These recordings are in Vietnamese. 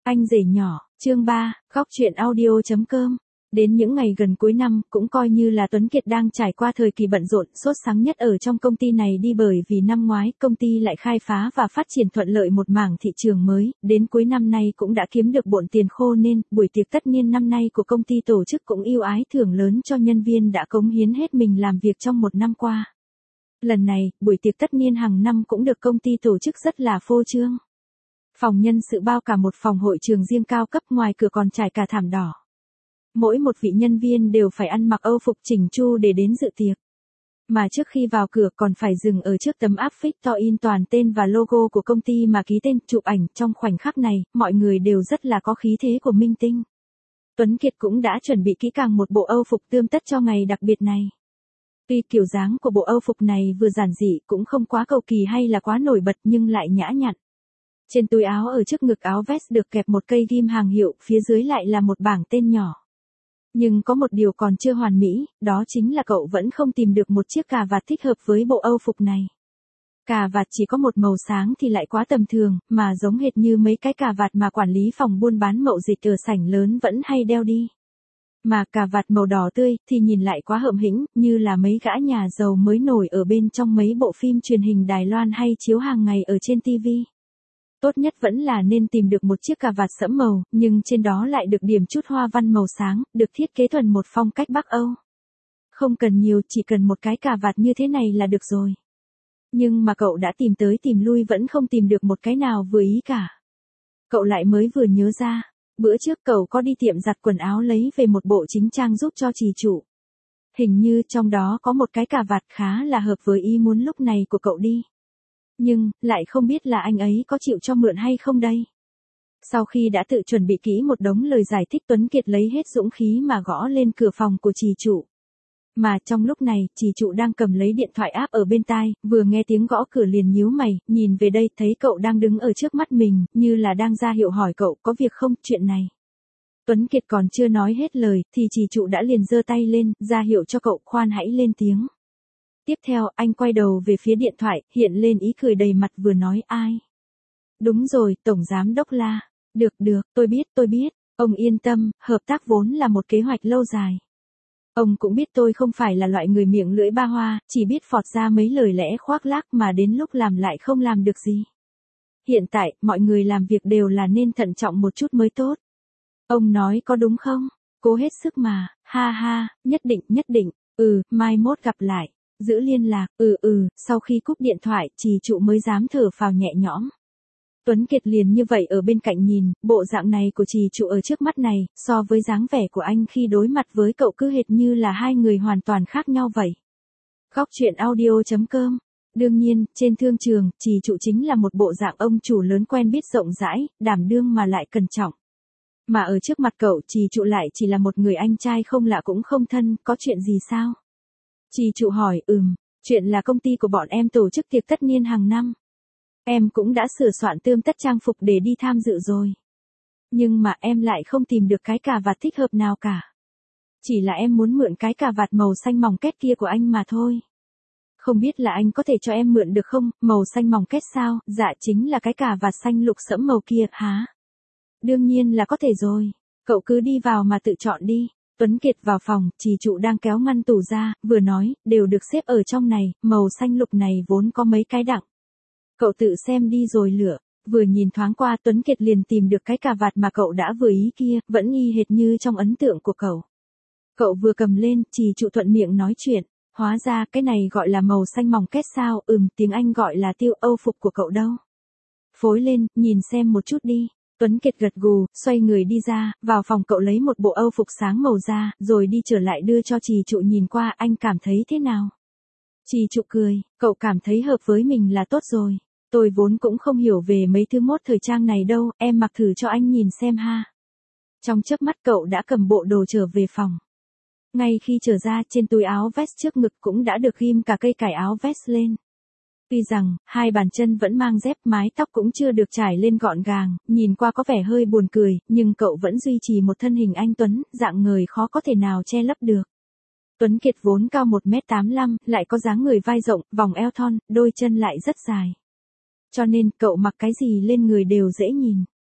Anh rể nhỏ, chương 3, góc chuyện audio.com. Đến những ngày gần cuối năm, cũng coi như là Tuấn Kiệt đang trải qua thời kỳ bận rộn, sốt sắng nhất ở trong công ty này đi, bởi vì năm ngoái, công ty lại khai phá và phát triển thuận lợi một mảng thị trường mới, đến cuối năm nay cũng đã kiếm được bộn tiền khô nên, buổi tiệc tất niên năm nay của công ty tổ chức cũng ưu ái thưởng lớn cho nhân viên đã cống hiến hết mình làm việc trong một năm qua. Lần này, buổi tiệc tất niên hàng năm cũng được công ty tổ chức rất là phô trương. Phòng nhân sự bao cả một phòng hội trường riêng cao cấp, ngoài cửa còn trải cả thảm đỏ. Mỗi một vị nhân viên đều phải ăn mặc âu phục chỉnh chu để đến dự tiệc. Mà trước khi vào cửa còn phải dừng ở trước tấm áp phích to in toàn tên và logo của công ty mà ký tên, chụp ảnh. Trong khoảnh khắc này, mọi người đều rất là có khí thế của minh tinh. Tuấn Kiệt cũng đã chuẩn bị kỹ càng một bộ âu phục tươm tất cho ngày đặc biệt này. Tuy kiểu dáng của bộ âu phục này vừa giản dị cũng không quá cầu kỳ hay là quá nổi bật nhưng lại nhã nhặn. Trên túi áo ở trước ngực áo vest được kẹp một cây ghim hàng hiệu, phía dưới lại là một bảng tên nhỏ. Nhưng có một điều còn chưa hoàn mỹ, đó chính là cậu vẫn không tìm được một chiếc cà vạt thích hợp với bộ âu phục này. Cà vạt chỉ có một màu sáng thì lại quá tầm thường, mà giống hệt như mấy cái cà vạt mà quản lý phòng buôn bán mậu dịch ở sảnh lớn vẫn hay đeo đi. Mà cà vạt màu đỏ tươi thì nhìn lại quá hợm hĩnh, như là mấy gã nhà giàu mới nổi ở bên trong mấy bộ phim truyền hình Đài Loan hay chiếu hàng ngày ở trên TV. Tốt nhất vẫn là nên tìm được một chiếc cà vạt sẫm màu, nhưng trên đó lại được điểm chút hoa văn màu sáng, được thiết kế thuần một phong cách Bắc Âu. Không cần nhiều, chỉ cần một cái cà vạt như thế này là được rồi. Nhưng mà cậu đã tìm tới tìm lui vẫn không tìm được một cái nào vừa ý cả. Cậu lại mới vừa nhớ ra, bữa trước cậu có đi tiệm giặt quần áo lấy về một bộ chính trang giúp cho chị chủ. Hình như trong đó có một cái cà vạt khá là hợp với ý muốn lúc này của cậu đi. Nhưng, lại không biết là anh ấy có chịu cho mượn hay không đây. Sau khi đã tự chuẩn bị kỹ một đống lời giải thích, Tuấn Kiệt lấy hết dũng khí mà gõ lên cửa phòng của chị chủ. Mà trong lúc này, chị chủ đang cầm lấy điện thoại áp ở bên tai, vừa nghe tiếng gõ cửa liền nhíu mày, nhìn về đây thấy cậu đang đứng ở trước mắt mình, như là đang ra hiệu hỏi cậu có việc không, chuyện này. Tuấn Kiệt còn chưa nói hết lời, thì chị chủ đã liền giơ tay lên, ra hiệu cho cậu khoan hãy lên tiếng. Tiếp theo, anh quay đầu về phía điện thoại, hiện lên ý cười đầy mặt vừa nói ai. Đúng rồi, Tổng Giám Đốc La. Được, tôi biết, ông yên tâm, hợp tác vốn là một kế hoạch lâu dài. Ông cũng biết tôi không phải là loại người miệng lưỡi ba hoa, chỉ biết phọt ra mấy lời lẽ khoác lác mà đến lúc làm lại không làm được gì. Hiện tại, mọi người làm việc đều là nên thận trọng một chút mới tốt. Ông nói có đúng không? Cố hết sức mà, ha, nhất định, mai mốt gặp lại. Giữ liên lạc, sau khi cúp điện thoại, chị chủ mới dám thở phào nhẹ nhõm. Tuấn Kiệt liền như vậy ở bên cạnh nhìn, bộ dạng này của chị chủ ở trước mắt này, so với dáng vẻ của anh khi đối mặt với cậu cứ hệt như là hai người hoàn toàn khác nhau vậy. Góc chuyện audio.com. Đương nhiên, trên thương trường, chị chủ chính là một bộ dạng ông chủ lớn quen biết rộng rãi, đảm đương mà lại cẩn trọng. Mà ở trước mặt cậu, chị chủ lại chỉ là một người anh trai không lạ cũng không thân, có chuyện gì sao? Chị chủ hỏi, chuyện là công ty của bọn em tổ chức tiệc tất niên hàng năm. Em cũng đã sửa soạn tươm tất trang phục để đi tham dự rồi. Nhưng mà em lại không tìm được cái cà vạt thích hợp nào cả. Chỉ là em muốn mượn cái cà vạt màu xanh mỏng két kia của anh mà thôi. Không biết là anh có thể cho em mượn được không, màu xanh mỏng két sao? Dạ chính là cái cà vạt xanh lục sẫm màu kia, hả? Đương nhiên là có thể rồi. Cậu cứ đi vào mà tự chọn đi. Tuấn Kiệt vào phòng, chị chủ đang kéo ngăn tủ ra, vừa nói, đều được xếp ở trong này, màu xanh lục này vốn có mấy cái đặng. Cậu tự xem đi rồi lựa, vừa nhìn thoáng qua Tuấn Kiệt liền tìm được cái cà vạt mà cậu đã vừa ý kia, vẫn y hệt như trong ấn tượng của cậu. Cậu vừa cầm lên, chị chủ thuận miệng nói chuyện, hóa ra cái này gọi là màu xanh mỏng két sao, tiếng Anh gọi là tiêu âu phục của cậu đâu. Phối lên, nhìn xem một chút đi. Tuấn Kiệt gật gù, xoay người đi ra, vào phòng cậu lấy một bộ âu phục sáng màu da, rồi đi trở lại đưa cho chị chủ nhìn qua, anh cảm thấy thế nào? Chị chủ cười, cậu cảm thấy hợp với mình là tốt rồi. Tôi vốn cũng không hiểu về mấy thứ mốt thời trang này đâu, em mặc thử cho anh nhìn xem ha. Trong chớp mắt cậu đã cầm bộ đồ trở về phòng. Ngay khi trở ra, trên túi áo vest trước ngực cũng đã được ghim cả cây cài áo vest lên. Tuy rằng, hai bàn chân vẫn mang dép, mái tóc cũng chưa được trải lên gọn gàng, nhìn qua có vẻ hơi buồn cười, nhưng cậu vẫn duy trì một thân hình anh tuấn, dạng người khó có thể nào che lấp được. Tuấn Kiệt vốn cao 1m85, lại có dáng người vai rộng, vòng eo thon, đôi chân lại rất dài. Cho nên, cậu mặc cái gì lên người đều dễ nhìn.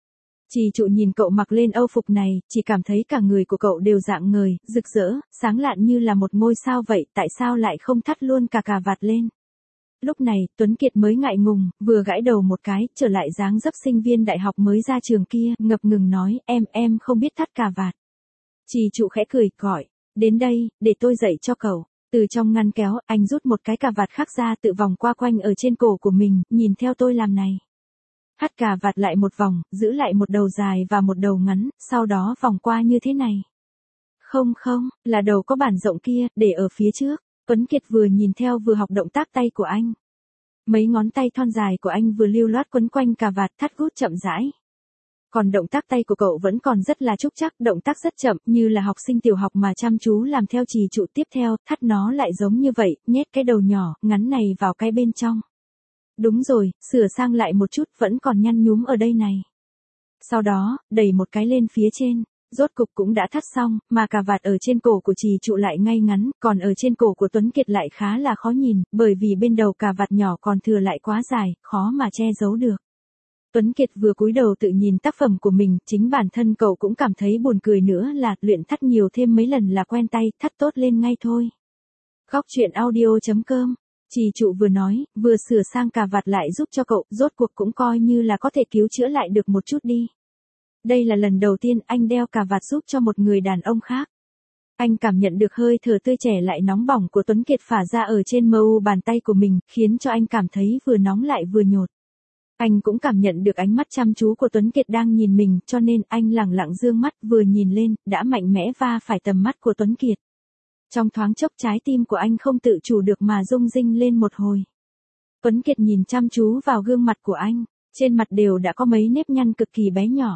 Trì trụ nhìn cậu mặc lên âu phục này, chỉ cảm thấy cả người của cậu đều rạng ngời, rực rỡ, sáng lạn như là một ngôi sao vậy, tại sao lại không thắt luôn cả cà vạt lên. Lúc này, Tuấn Kiệt mới ngại ngùng, vừa gãi đầu một cái, trở lại dáng dấp sinh viên đại học mới ra trường kia, ngập ngừng nói, em không biết thắt cà vạt. Trì trụ khẽ cười, gọi, đến đây, để tôi dạy cho cậu. Từ trong ngăn kéo, anh rút một cái cà vạt khác ra tự vòng qua quanh ở trên cổ của mình, nhìn theo tôi làm này. Thắt cà vạt lại một vòng, giữ lại một đầu dài và một đầu ngắn, sau đó vòng qua như thế này. Không, là đầu có bản rộng kia, để ở phía trước. Tuấn Kiệt vừa nhìn theo vừa học động tác tay của anh. Mấy ngón tay thon dài của anh vừa lưu loát quấn quanh cà vạt thắt gút chậm rãi. Còn động tác tay của cậu vẫn còn rất là trúc chắc, động tác rất chậm, như là học sinh tiểu học mà chăm chú làm theo Trì trụ. Tiếp theo, thắt nó lại giống như vậy, nhét cái đầu nhỏ, ngắn này vào cái bên trong. Đúng rồi, sửa sang lại một chút, vẫn còn nhăn nhúm ở đây này. Sau đó, đẩy một cái lên phía trên. Rốt cục cũng đã thắt xong, mà cà vạt ở trên cổ của Trì trụ lại ngay ngắn, còn ở trên cổ của Tuấn Kiệt lại khá là khó nhìn, bởi vì bên đầu cà vạt nhỏ còn thừa lại quá dài, khó mà che giấu được. Tuấn Kiệt vừa cúi đầu tự nhìn tác phẩm của mình, chính bản thân cậu cũng cảm thấy buồn cười nữa là luyện thắt nhiều thêm mấy lần là quen tay, thắt tốt lên ngay thôi. Góc truyện audio.com. Trì trụ vừa nói, vừa sửa sang cà vạt lại giúp cho cậu, rốt cuộc cũng coi như là có thể cứu chữa lại được một chút đi. Đây là lần đầu tiên anh đeo cà vạt giúp cho một người đàn ông khác. Anh cảm nhận được hơi thở tươi trẻ lại nóng bỏng của Tuấn Kiệt phả ra ở trên mu bàn tay của mình, khiến cho anh cảm thấy vừa nóng lại vừa nhột. Anh cũng cảm nhận được ánh mắt chăm chú của Tuấn Kiệt đang nhìn mình, cho nên anh lẳng lặng dương mắt vừa nhìn lên, đã mạnh mẽ va phải tầm mắt của Tuấn Kiệt. Trong thoáng chốc trái tim của anh không tự chủ được mà rung rinh lên một hồi. Tuấn Kiệt nhìn chăm chú vào gương mặt của anh, trên mặt đều đã có mấy nếp nhăn cực kỳ bé nhỏ.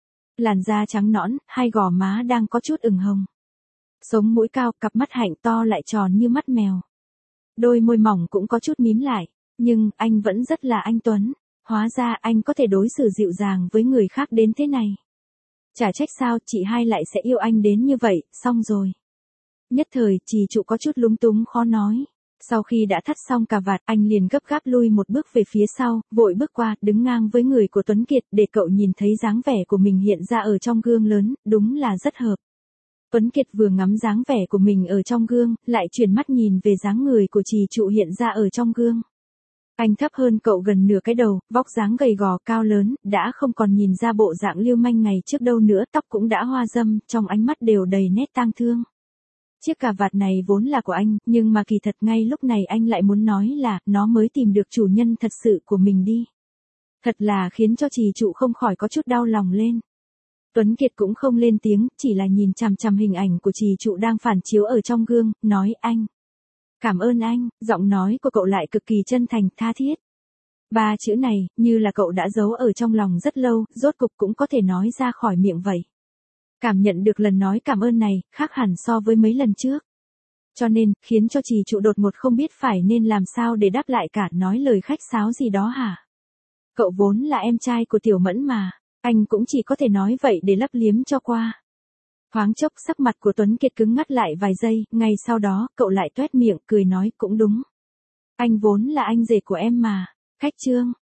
Làn da trắng nõn, hai gò má đang có chút ửng hồng. Sống mũi cao, cặp mắt hạnh to lại tròn như mắt mèo. Đôi môi mỏng cũng có chút mím lại, nhưng anh vẫn rất là anh Tuấn. Hóa ra anh có thể đối xử dịu dàng với người khác đến thế này. Chả trách sao chị hai lại sẽ yêu anh đến như vậy, xong rồi. Nhất thời, Trì trụ có chút lúng túng khó nói. Sau khi đã thắt xong cà vạt, anh liền gấp gáp lui một bước về phía sau, vội bước qua, đứng ngang với người của Tuấn Kiệt, để cậu nhìn thấy dáng vẻ của mình hiện ra ở trong gương lớn, đúng là rất hợp. Tuấn Kiệt vừa ngắm dáng vẻ của mình ở trong gương, lại chuyển mắt nhìn về dáng người của Trì trụ hiện ra ở trong gương. Anh thấp hơn cậu gần nửa cái đầu, vóc dáng gầy gò cao lớn, đã không còn nhìn ra bộ dạng lưu manh ngày trước đâu nữa, tóc cũng đã hoa râm, trong ánh mắt đều đầy nét tang thương. Chiếc cà vạt này vốn là của anh, nhưng mà kỳ thật ngay lúc này anh lại muốn nói là, nó mới tìm được chủ nhân thật sự của mình đi. Thật là khiến cho Trì trụ không khỏi có chút đau lòng lên. Tuấn Kiệt cũng không lên tiếng, chỉ là nhìn chằm chằm hình ảnh của Trì trụ đang phản chiếu ở trong gương, nói anh. Cảm ơn anh, giọng nói của cậu lại cực kỳ chân thành, tha thiết. Ba chữ này, như là cậu đã giấu ở trong lòng rất lâu, rốt cục cũng có thể nói ra khỏi miệng vậy. Cảm nhận được lần nói cảm ơn này, khác hẳn so với mấy lần trước. Cho nên, khiến cho Trì trụ đột ngột không biết phải nên làm sao để đáp lại cả, nói lời khách sáo gì đó hả? Cậu vốn là em trai của Tiểu Mẫn mà, anh cũng chỉ có thể nói vậy để lấp liếm cho qua. Thoáng chốc sắc mặt của Tuấn Kiệt cứng ngắt lại vài giây, ngay sau đó, cậu lại toét miệng, cười nói cũng đúng. Anh vốn là anh rể của em mà. Khách trương,